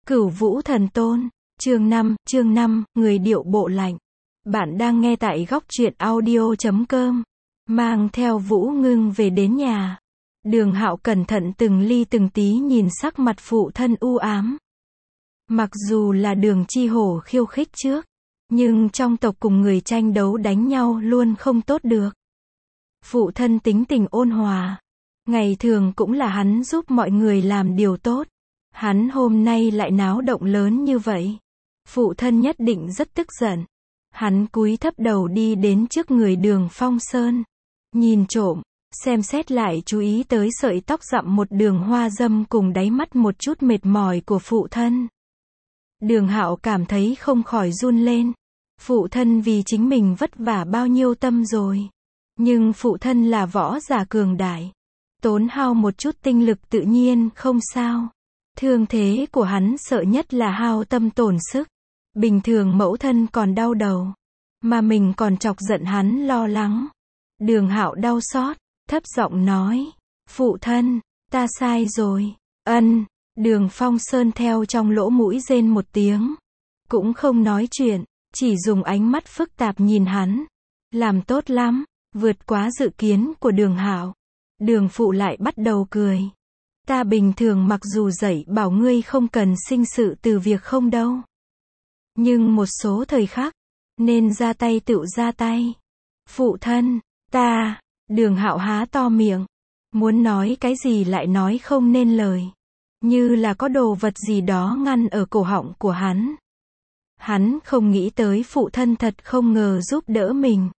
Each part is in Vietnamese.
Cửu Vũ Thần Tôn, chương 5, người điệu bộ lạnh. Bạn đang nghe tại góc truyện audio.com. Mang theo Vũ Ngưng về đến nhà. Đường Hạo cẩn thận từng ly từng tí nhìn sắc mặt phụ thân u ám. Mặc dù là Đường Chi Hổ khiêu khích trước, nhưng trong tộc cùng người tranh đấu đánh nhau luôn không tốt được. Phụ thân tính tình ôn hòa. Ngày thường cũng là hắn giúp mọi người làm điều tốt. Hắn hôm nay lại náo động lớn như vậy. Phụ thân nhất định rất tức giận. Hắn cúi thấp đầu đi đến trước người Đường Phong Sơn. Nhìn trộm, xem xét lại chú ý tới sợi tóc rậm một đường hoa dâm cùng đáy mắt một chút mệt mỏi của phụ thân. Đường Hạo cảm thấy không khỏi run lên. Phụ thân vì chính mình vất vả bao nhiêu tâm rồi. Nhưng phụ thân là võ giả cường đại. Tốn hao một chút tinh lực tự nhiên không sao. Thương thế của hắn sợ nhất là hao tâm tổn sức. Bình thường mẫu thân còn đau đầu, mà mình còn chọc giận hắn lo lắng. Đường Hạo đau xót, thấp giọng nói, phụ thân, ta sai rồi. Đường Phong Sơn theo trong lỗ mũi rên một tiếng. Cũng không nói chuyện, chỉ dùng ánh mắt phức tạp nhìn hắn. Làm tốt lắm, vượt quá dự kiến của Đường Hạo. Đường phụ lại bắt đầu cười. Ta bình thường mặc dù dạy bảo ngươi không cần sinh sự từ việc không đâu. Nhưng một số thời khắc, nên ra tay tựu ra tay. Phụ thân, ta, Đường Hạo há to miệng. Muốn nói cái gì lại nói không nên lời. Như là có đồ vật gì đó ngăn ở cổ họng của hắn. Hắn không nghĩ tới phụ thân thật không ngờ giúp đỡ mình.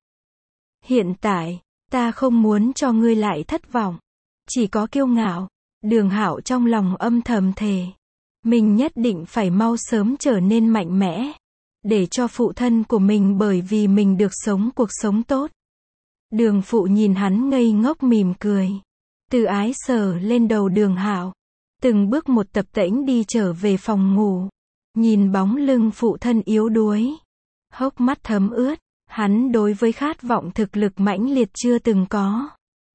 Hiện tại, ta không muốn cho ngươi lại thất vọng. Chỉ có kiêu ngạo. Đường Hạo trong lòng âm thầm thề. Mình nhất định phải mau sớm trở nên mạnh mẽ. Để cho phụ thân của mình bởi vì mình được sống cuộc sống tốt. Đường phụ nhìn hắn ngây ngốc mỉm cười. Từ ái sờ lên đầu Đường Hạo. Từng bước một tập tễnh đi trở về phòng ngủ. Nhìn bóng lưng phụ thân yếu đuối. Hốc mắt thấm ướt. Hắn đối với khát vọng thực lực mãnh liệt chưa từng có.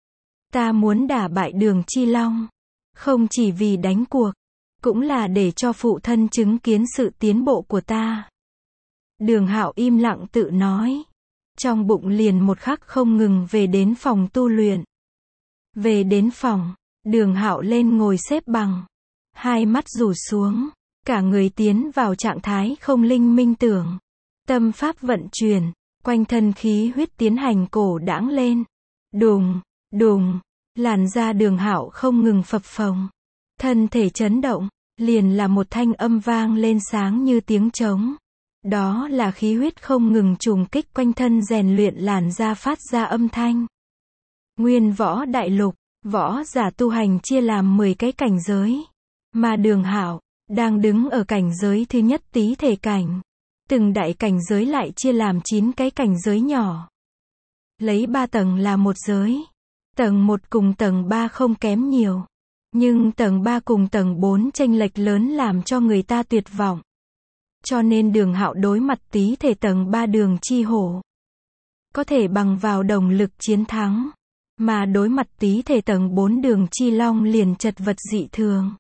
Ta muốn đả bại Đường Chi Long. Không chỉ vì đánh cuộc, cũng là để cho phụ thân chứng kiến sự tiến bộ của ta. Đường Hạo im lặng tự nói. Trong bụng liền một khắc không ngừng về đến phòng tu luyện. Về đến phòng, Đường Hạo lên ngồi xếp bằng. Hai mắt rủ xuống, cả người tiến vào trạng thái không linh minh tưởng. Tâm pháp vận chuyển, quanh thân khí huyết tiến hành cổ đãng lên. Đùng, đùng. Làn da Đường Hạo không ngừng phập phồng. Thân thể chấn động, liền là một thanh âm vang lên sáng như tiếng trống. Đó là khí huyết không ngừng trùng kích quanh thân rèn luyện làn da phát ra âm thanh. Nguyên võ đại lục, võ giả tu hành chia làm 10 cái cảnh giới. Mà Đường Hạo đang đứng ở cảnh giới thứ nhất tí thể cảnh. Từng đại cảnh giới lại chia làm 9 cái cảnh giới nhỏ. Lấy 3 tầng là một giới. Tầng 1 cùng tầng 3 không kém nhiều. Nhưng tầng 3 cùng tầng 4 chênh lệch lớn làm cho người ta tuyệt vọng. Cho nên Đường Hạo đối mặt tí thể tầng 3 Đường Chi Hổ. Có thể bằng vào đồng lực chiến thắng. Mà đối mặt tí thể tầng 4 Đường Chi Long liền chật vật dị thường.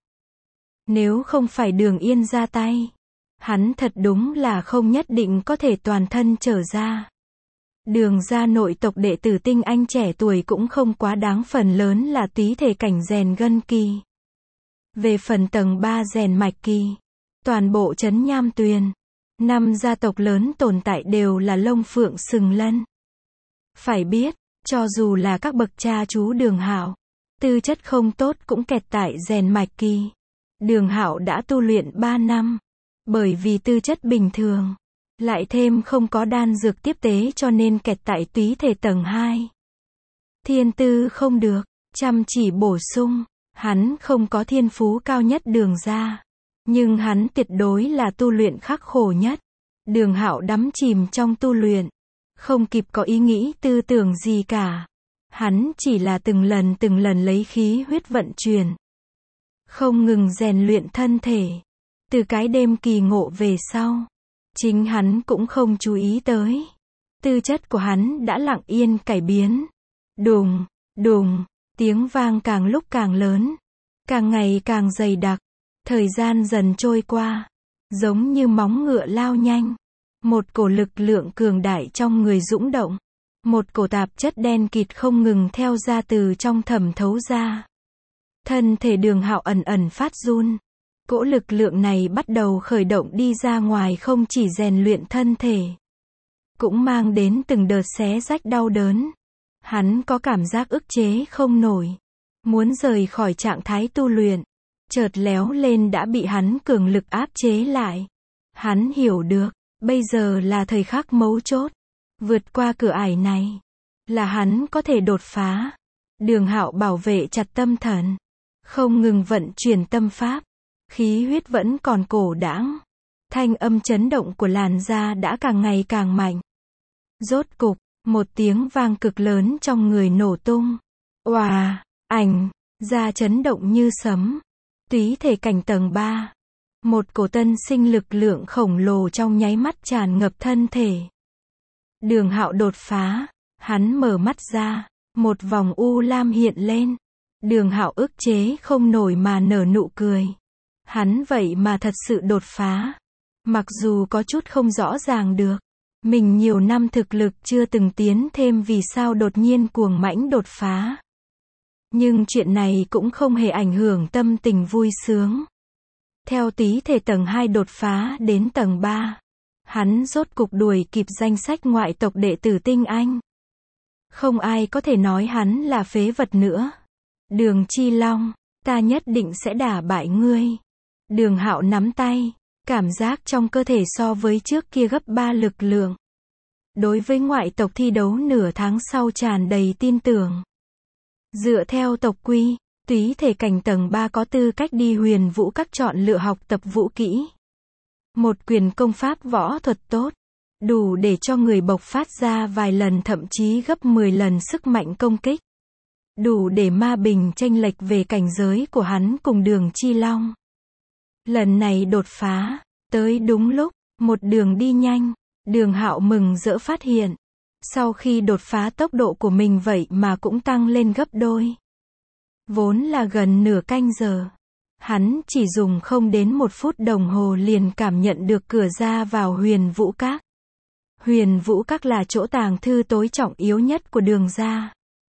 Nếu không phải Đường Yên ra tay, hắn thật đúng là không nhất định có thể toàn thân trở ra. Đường gia nội tộc đệ tử tinh anh trẻ tuổi cũng không quá đáng, phần lớn là tí thể cảnh rèn gân kỳ. Về phần tầng 3 rèn mạch kỳ, toàn bộ trấn Nham Tuyền, 5 gia tộc lớn tồn tại đều là lông phượng sừng lân. Phải biết, cho dù là các bậc cha chú Đường Hạo, tư chất không tốt cũng kẹt tại rèn mạch kỳ. Đường Hạo đã tu luyện 3 năm, bởi vì tư chất bình thường. Lại thêm không có đan dược tiếp tế cho nên kẹt tại túy thể tầng 2. Thiên tư không được, chăm chỉ bổ sung, hắn không có thiên phú cao nhất Đường gia. Nhưng hắn tuyệt đối là tu luyện khắc khổ nhất. Đường Hạo đắm chìm trong tu luyện. Không kịp có ý nghĩ tư tưởng gì cả. Hắn chỉ là từng lần lấy khí huyết vận chuyển. Không ngừng rèn luyện thân thể. Từ cái đêm kỳ ngộ về sau. Chính hắn cũng không chú ý tới. Tư chất của hắn đã lặng yên cải biến. Đùng, đùng, tiếng vang càng lúc càng lớn. Càng ngày càng dày đặc. Thời gian dần trôi qua, giống như móng ngựa lao nhanh. Một cổ lực lượng cường đại trong người dũng động. Một cổ tạp chất đen kịt không ngừng theo ra từ trong thẩm thấu ra. Thân thể Đường Hạo ẩn ẩn phát run. Cỗ lực lượng này bắt đầu khởi động đi ra ngoài, không chỉ rèn luyện thân thể, cũng mang đến từng đợt xé rách đau đớn. Hắn có cảm giác ức chế không nổi. Muốn rời khỏi trạng thái tu luyện. Chợt léo lên đã bị hắn cường lực áp chế lại. Hắn hiểu được, bây giờ là thời khắc mấu chốt. Vượt qua cửa ải này, là hắn có thể đột phá. Đường Hạo bảo vệ chặt tâm thần, không ngừng vận chuyển tâm pháp. Khí huyết vẫn còn cổ đãng. Thanh âm chấn động của làn da đã càng ngày càng mạnh. Rốt cục, một tiếng vang cực lớn trong người nổ tung. Oà, ảnh, da chấn động như sấm. Túy thể cảnh tầng 3. Một cổ tân sinh lực lượng khổng lồ trong nháy mắt tràn ngập thân thể. Đường Hạo đột phá. Hắn mở mắt ra. Một vòng u lam hiện lên. Đường Hạo ức chế không nổi mà nở nụ cười. Hắn vậy mà thật sự đột phá. Mặc dù có chút không rõ ràng được. Mình nhiều năm thực lực chưa từng tiến thêm, vì sao đột nhiên cuồng mãnh đột phá. Nhưng chuyện này cũng không hề ảnh hưởng tâm tình vui sướng. Theo túy thể tầng 2 đột phá đến tầng 3. Hắn rốt cục đuổi kịp danh sách ngoại tộc đệ tử tinh anh. Không ai có thể nói hắn là phế vật nữa. Đường Chi Long, ta nhất định sẽ đả bại ngươi. Đường Hạo nắm tay. Cảm giác trong cơ thể so với trước kia gấp 3 lực lượng. Đối với ngoại tộc thi đấu nửa tháng sau tràn đầy tin tưởng. Dựa theo tộc quy, túy thể cảnh tầng 3 có tư cách đi Huyền Vũ Các chọn lựa học tập vũ kỹ. Một quyền công pháp võ thuật tốt, đủ để cho người bộc phát ra vài lần thậm chí gấp 10 lần sức mạnh công kích. Đủ để ma bình chênh lệch về cảnh giới của hắn cùng Đường Chi Long. Lần này đột phá, tới đúng lúc, một đường đi nhanh. Đường Hạo mừng rỡ phát hiện. Sau khi đột phá tốc độ của mình vậy mà cũng tăng lên gấp đôi. Vốn là gần nửa canh giờ. Hắn chỉ dùng không đến 1 phút đồng hồ liền cảm nhận được cửa ra vào Huyền Vũ Các. Huyền Vũ Các là chỗ tàng thư tối trọng yếu nhất của Đường gia.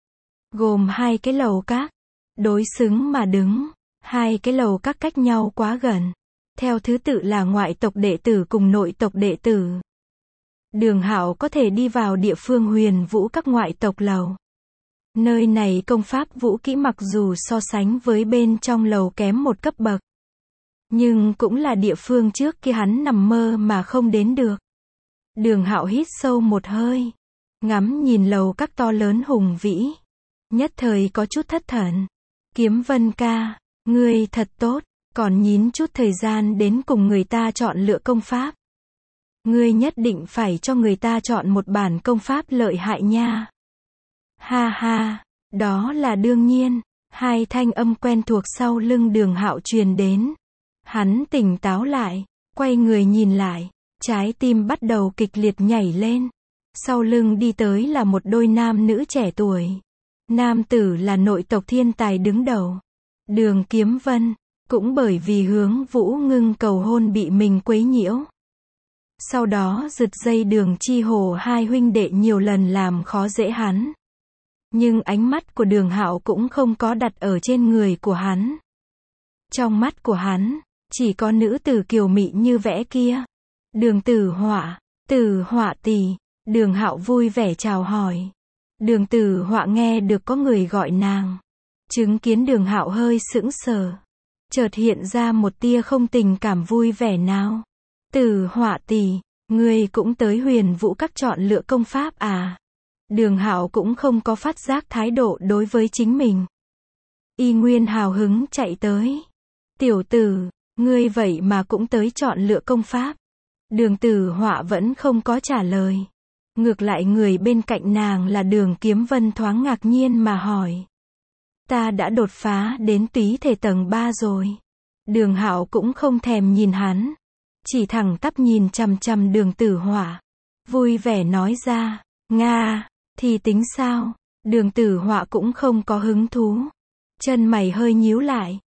Gồm 2 cái lầu các. Đối xứng mà đứng. 2 cái lầu các cách nhau quá gần. Theo thứ tự là ngoại tộc đệ tử cùng nội tộc đệ tử. Đường Hạo có thể đi vào địa phương Huyền Vũ Các ngoại tộc lầu. Nơi này công pháp vũ kỹ mặc dù so sánh với bên trong lầu kém một cấp bậc. Nhưng cũng là địa phương trước kia hắn nằm mơ mà không đến được. Đường Hạo hít sâu một hơi. Ngắm nhìn lầu các to lớn hùng vĩ. Nhất thời có chút thất thần. Kiếm Vân ca, ngươi thật tốt, còn nhín chút thời gian đến cùng người ta chọn lựa công pháp. Ngươi nhất định phải cho người ta chọn một bản công pháp lợi hại nha. Ha ha, đó là đương nhiên. 2 thanh âm quen thuộc sau lưng Đường Hạo truyền đến. Hắn tỉnh táo lại, quay người nhìn lại, trái tim bắt đầu kịch liệt nhảy lên. Sau lưng đi tới là một đôi nam nữ trẻ tuổi. Nam tử là nội tộc thiên tài đứng đầu, Đường Kiếm Vân, cũng bởi vì Hướng Vũ Ngưng cầu hôn bị mình quấy nhiễu. Sau đó giật dây Đường Chi Hồ, 2 huynh đệ nhiều lần làm khó dễ hắn. Nhưng ánh mắt của Đường Hạo cũng không có đặt ở trên người của hắn. Trong mắt của hắn, chỉ có nữ tử kiều mị như vẽ kia. Đường Tử Họa tỷ. Đường Hạo vui vẻ chào hỏi. Đường Tử Họa nghe được có người gọi nàng. Chứng kiến Đường Hạo hơi sững sờ. Chợt hiện ra một tia không tình cảm vui vẻ nào. Tử Họa tỷ, ngươi cũng tới Huyền Vũ Các chọn lựa công pháp à? Đường Hạo cũng không có phát giác thái độ đối với chính mình. Y nguyên hào hứng chạy tới. Tiểu tử, ngươi vậy mà cũng tới chọn lựa công pháp. Đường Tử Họa vẫn không có trả lời. Ngược lại người bên cạnh nàng là Đường Kiếm Vân thoáng ngạc nhiên mà hỏi. Ta đã đột phá đến túy thể tầng 3 rồi. Đường Hạo cũng không thèm nhìn hắn. Chỉ thẳng tắp nhìn chằm chằm Đường Tử Họa. Vui vẻ nói ra, Nga, thì tính sao? Đường Tử Họa cũng không có hứng thú. Chân mày hơi nhíu lại.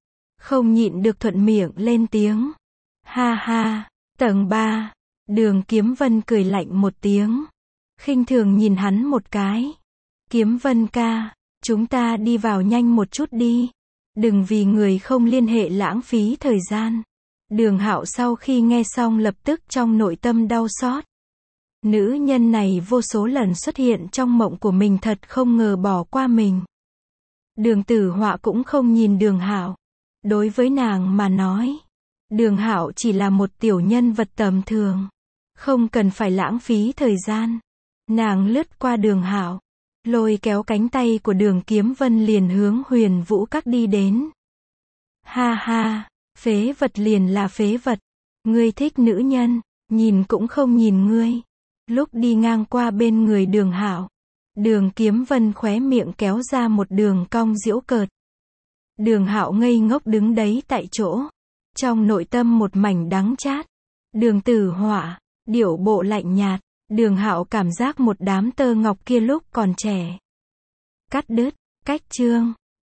không nhịn được thuận miệng lên tiếng. Ha ha, tầng 3. Đường Kiếm Vân cười lạnh một tiếng. Khinh thường nhìn hắn một cái. Kiếm Vân ca, chúng ta đi vào nhanh một chút đi. Đừng vì người không liên hệ lãng phí thời gian. Đường Hạo sau khi nghe xong lập tức trong nội tâm đau xót. Nữ nhân này vô số lần xuất hiện trong mộng của mình thật không ngờ bỏ qua mình. Đường Tử Họa cũng không nhìn Đường Hạo. Đối với nàng mà nói, Đường Hạo chỉ là một tiểu nhân vật tầm thường. Không cần phải lãng phí thời gian. Nàng lướt qua Đường Hạo, lôi kéo cánh tay của Đường Kiếm Vân liền hướng Huyền Vũ Các đi đến. Ha ha, phế vật liền là phế vật. Ngươi thích nữ nhân, nhìn cũng không nhìn ngươi. Lúc đi ngang qua bên người Đường Hạo, Đường Kiếm Vân khóe miệng kéo ra một đường cong giễu cợt. Đường Hạo ngây ngốc đứng đấy tại chỗ, trong nội tâm một mảnh đắng chát. Đường Tử Họa, điệu bộ lạnh nhạt. Đường Hạo cảm giác một đám tơ ngọc kia lúc còn trẻ. Cắt đứt, cách chương.